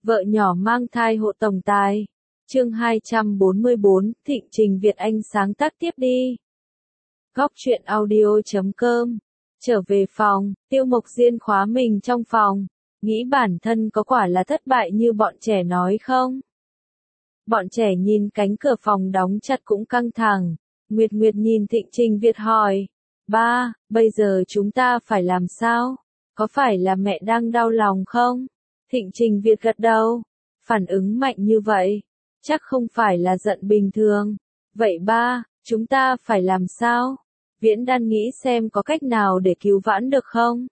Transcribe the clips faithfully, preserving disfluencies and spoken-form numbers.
Vợ nhỏ mang thai hộ tổng tài. Chương hai trăm bốn mươi bốn, Thịnh Trình Việt Anh sáng tác tiếp đi. Góc truyện audio chấm com. Trở về phòng, Tiêu Mộc Diên khóa mình trong phòng, nghĩ bản thân có quả là thất bại như bọn trẻ nói không? Bọn trẻ nhìn cánh cửa phòng đóng chặt cũng căng thẳng. Nguyệt Nguyệt nhìn Thịnh Trình Việt hỏi, ba, bây giờ chúng ta phải làm sao? Có phải là mẹ đang đau lòng không? Thịnh Trình Việt gật đầu, phản ứng mạnh như vậy, chắc không phải là giận bình thường. Vậy ba, chúng ta phải làm sao? Viễn Đan nghĩ xem có cách nào để cứu vãn được không?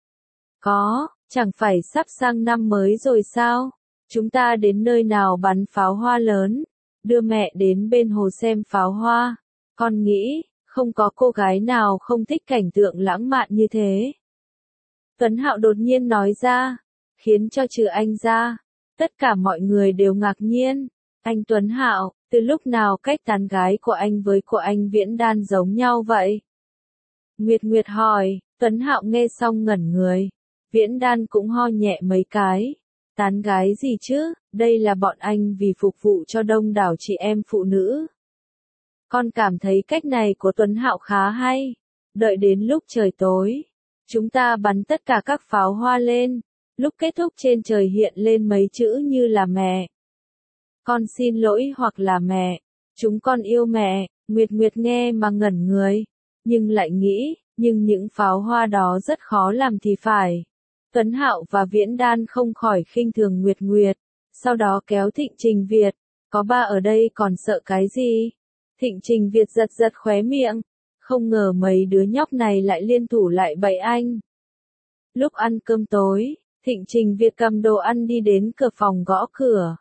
Có, chẳng phải sắp sang năm mới rồi sao? Chúng ta đến nơi nào bắn pháo hoa lớn, đưa mẹ đến bên hồ xem pháo hoa. Con nghĩ, không có cô gái nào không thích cảnh tượng lãng mạn như thế. Tuấn Hạo đột nhiên nói ra, khiến cho trừ anh ra, tất cả mọi người đều ngạc nhiên. Anh Tuấn Hạo, từ lúc nào cách tán gái của anh với của anh Viễn Đan giống nhau vậy? Nguyệt Nguyệt hỏi. Tuấn Hạo nghe xong ngẩn người. Viễn Đan cũng ho nhẹ mấy cái. Tán gái gì chứ, đây là bọn anh vì phục vụ cho đông đảo chị em phụ nữ. Con cảm thấy cách này của Tuấn Hạo khá hay. Đợi đến lúc trời tối, chúng ta bắn tất cả các pháo hoa lên. Lúc kết thúc trên trời hiện lên mấy chữ như là mẹ. Con xin lỗi hoặc là mẹ. Chúng con yêu mẹ. Nguyệt Nguyệt nghe mà ngẩn người. Nhưng lại nghĩ, nhưng những pháo hoa đó rất khó làm thì phải. Tuấn Hạo và Viễn Đan không khỏi khinh thường Nguyệt Nguyệt. Sau đó kéo Thịnh Trình Việt. Có ba ở đây còn sợ cái gì? Thịnh Trình Việt giật giật khóe miệng. Không ngờ mấy đứa nhóc này lại liên thủ lại bậy anh. Lúc ăn cơm tối, Thịnh Trình Việt cầm đồ ăn đi đến cửa phòng gõ cửa.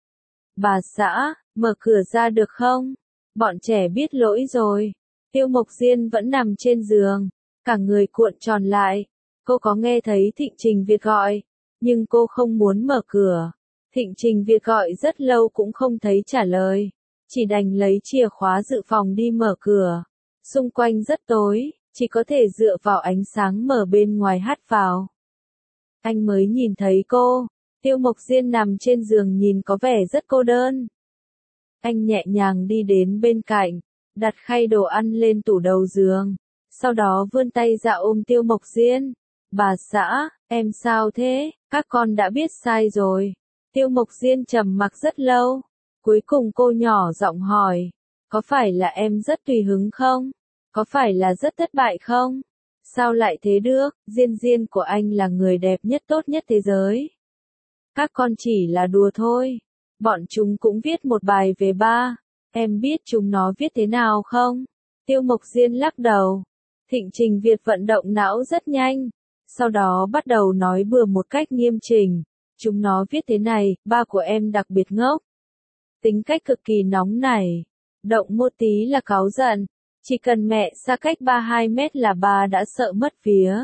Bà xã, mở cửa ra được không? Bọn trẻ biết lỗi rồi. Tiêu Mộc Diên vẫn nằm trên giường, cả người cuộn tròn lại. Cô có nghe thấy Thịnh Trình Việt gọi, nhưng cô không muốn mở cửa. Thịnh Trình Việt gọi rất lâu cũng không thấy trả lời, chỉ đành lấy chìa khóa dự phòng đi mở cửa. Xung quanh rất tối, chỉ có thể dựa vào ánh sáng mở bên ngoài hắt vào. Anh mới nhìn thấy cô. Tiêu Mộc Diên nằm trên giường nhìn có vẻ rất cô đơn. Anh nhẹ nhàng đi đến bên cạnh, đặt khay đồ ăn lên tủ đầu giường, sau đó vươn tay ra ôm Tiêu Mộc Diên. Bà xã, em sao thế? Các con đã biết sai rồi. Tiêu Mộc Diên trầm mặc rất lâu. Cuối cùng cô nhỏ giọng hỏi, có phải là em rất tùy hứng không? Có phải là rất thất bại không? Sao lại thế được? Diên Diên của anh là người đẹp nhất tốt nhất thế giới. Các con chỉ là đùa thôi. Bọn chúng cũng viết một bài về ba. Em biết chúng nó viết thế nào không? Tiêu Mộc Diên lắc đầu. Thịnh Trình Việt vận động não rất nhanh. Sau đó bắt đầu nói bừa một cách nghiêm chỉnh. Chúng nó viết thế này, ba của em đặc biệt ngốc. Tính cách cực kỳ nóng nảy. Động một tí là cáu giận. Chỉ cần mẹ xa cách ba hai mét là ba đã sợ mất vía.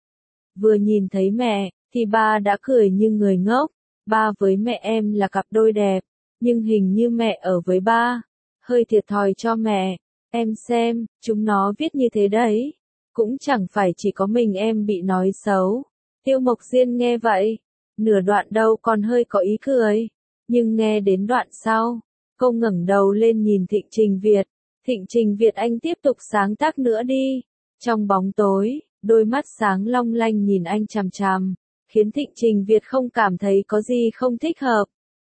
Vừa nhìn thấy mẹ, thì ba đã cười như người ngốc. Ba với mẹ em là cặp đôi đẹp, nhưng hình như mẹ ở với ba. Hơi thiệt thòi cho mẹ. Em xem, chúng nó viết như thế đấy. Cũng chẳng phải chỉ có mình em bị nói xấu. Tiêu Mộc Diên nghe vậy. Nửa đoạn đầu còn hơi có ý cười. Nhưng nghe đến đoạn sau, cô ngẩng đầu lên nhìn Thịnh Trình Việt. Thịnh Trình Việt anh tiếp tục sáng tác nữa đi. Trong bóng tối, đôi mắt sáng long lanh nhìn anh chằm chằm, khiến Thịnh Trình Việt không cảm thấy có gì không thích hợp.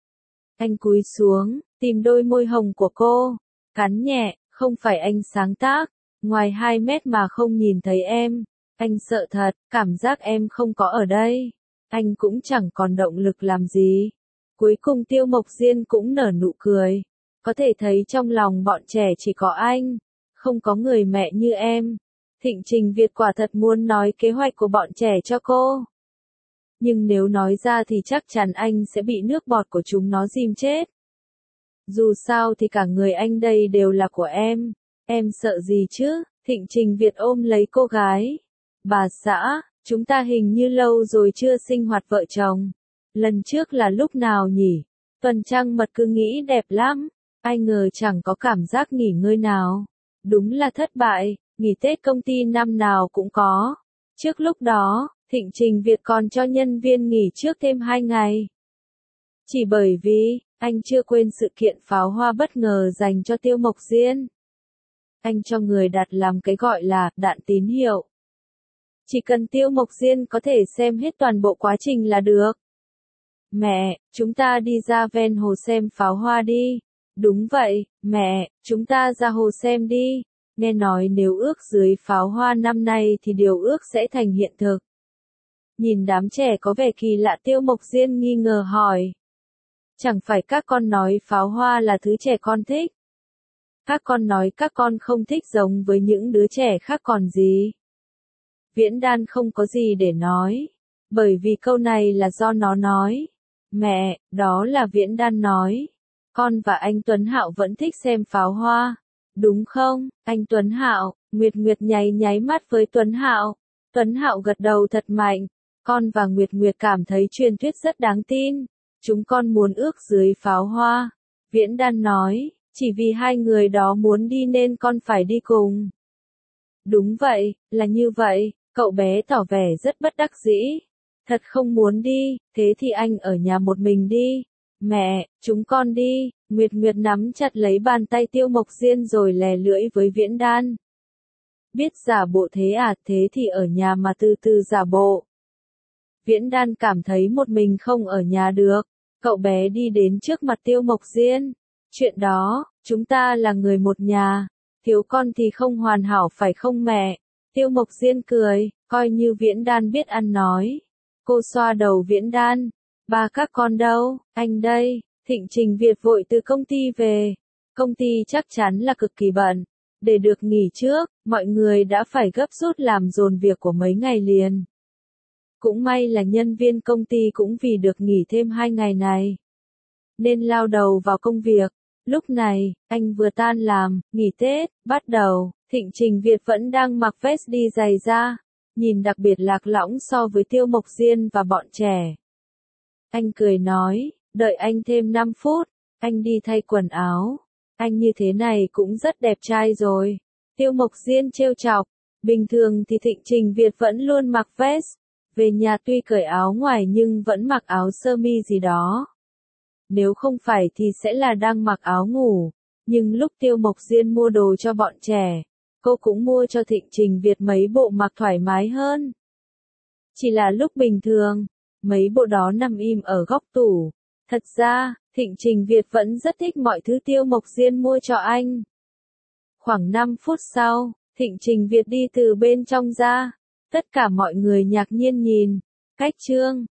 Anh cúi xuống, tìm đôi môi hồng của cô, cắn nhẹ, không phải anh sáng tác, ngoài hai mét mà không nhìn thấy em. Anh sợ thật, cảm giác em không có ở đây. Anh cũng chẳng còn động lực làm gì. Cuối cùng Tiêu Mộc Diên cũng nở nụ cười. Có thể thấy trong lòng bọn trẻ chỉ có anh, không có người mẹ như em. Thịnh Trình Việt quả thật muốn nói kế hoạch của bọn trẻ cho cô. Nhưng nếu nói ra thì chắc chắn anh sẽ bị nước bọt của chúng nó rim chết. Dù sao thì cả người anh đây đều là của em. Em sợ gì chứ? Thịnh Trình Việt ôm lấy cô gái. Bà xã, chúng ta hình như lâu rồi chưa sinh hoạt vợ chồng. Lần trước là lúc nào nhỉ? Tuần trăng mật cứ nghĩ đẹp lắm. Ai ngờ chẳng có cảm giác nghỉ ngơi nào. Đúng là thất bại, nghỉ Tết công ty năm nào cũng có. Trước lúc đó, Thịnh Trình Việt còn cho nhân viên nghỉ trước thêm hai ngày. Chỉ bởi vì, anh chưa quên sự kiện pháo hoa bất ngờ dành cho Tiêu Mộc Diên. Anh cho người đặt làm cái gọi là đạn tín hiệu. Chỉ cần Tiêu Mộc Diên có thể xem hết toàn bộ quá trình là được. Mẹ, chúng ta đi ra ven hồ xem pháo hoa đi. Đúng vậy, mẹ, chúng ta ra hồ xem đi. Nghe nói nếu ước dưới pháo hoa năm nay thì điều ước sẽ thành hiện thực. Nhìn đám trẻ có vẻ kỳ lạ, Tiêu Mộc Diên nghi ngờ hỏi. Chẳng phải các con nói pháo hoa là thứ trẻ con thích? Các con nói các con không thích giống với những đứa trẻ khác còn gì? Viễn Đan không có gì để nói. Bởi vì câu này là do nó nói. Mẹ, đó là Viễn Đan nói. Con và anh Tuấn Hạo vẫn thích xem pháo hoa. Đúng không, anh Tuấn Hạo? Nguyệt Nguyệt nháy nháy mắt với Tuấn Hạo. Tuấn Hạo gật đầu thật mạnh. Con và Nguyệt Nguyệt cảm thấy truyền thuyết rất đáng tin. Chúng con muốn ước dưới pháo hoa. Viễn Đan nói, chỉ vì hai người đó muốn đi nên con phải đi cùng. Đúng vậy, là như vậy, cậu bé tỏ vẻ rất bất đắc dĩ. Thật không muốn đi, thế thì anh ở nhà một mình đi. Mẹ, chúng con đi. Nguyệt Nguyệt nắm chặt lấy bàn tay Tiêu Mộc Diên rồi lè lưỡi với Viễn Đan. Biết giả bộ thế à, thế thì ở nhà mà từ từ giả bộ. Viễn Đan cảm thấy một mình không ở nhà được. Cậu bé đi đến trước mặt Tiêu Mộc Diên. Chuyện đó, chúng ta là người một nhà. Thiếu con thì không hoàn hảo phải không mẹ? Tiêu Mộc Diên cười, coi như Viễn Đan biết ăn nói. Cô xoa đầu Viễn Đan. Ba các con đâu, anh đây. Thịnh Trình Việt vội từ công ty về. Công ty chắc chắn là cực kỳ bận. Để được nghỉ trước, mọi người đã phải gấp rút làm dồn việc của mấy ngày liền. Cũng may là nhân viên công ty cũng vì được nghỉ thêm hai ngày này, nên lao đầu vào công việc. Lúc này, anh vừa tan làm, nghỉ Tết, bắt đầu, Thịnh Trình Việt vẫn đang mặc vest đi giày da, nhìn đặc biệt lạc lõng so với Tiêu Mộc Diên và bọn trẻ. Anh cười nói, đợi anh thêm năm phút, anh đi thay quần áo. Anh như thế này cũng rất đẹp trai rồi. Tiêu Mộc Diên trêu chọc, bình thường thì Thịnh Trình Việt vẫn luôn mặc vest. Về nhà tuy cởi áo ngoài nhưng vẫn mặc áo sơ mi gì đó. Nếu không phải thì sẽ là đang mặc áo ngủ. Nhưng lúc Tiêu Mộc Diên mua đồ cho bọn trẻ, cô cũng mua cho Thịnh Trình Việt mấy bộ mặc thoải mái hơn. Chỉ là lúc bình thường, mấy bộ đó nằm im ở góc tủ. Thật ra, Thịnh Trình Việt vẫn rất thích mọi thứ Tiêu Mộc Diên mua cho anh. Khoảng năm phút sau, Thịnh Trình Việt đi từ bên trong ra. Tất cả mọi người ngạc nhiên nhìn. Cách chương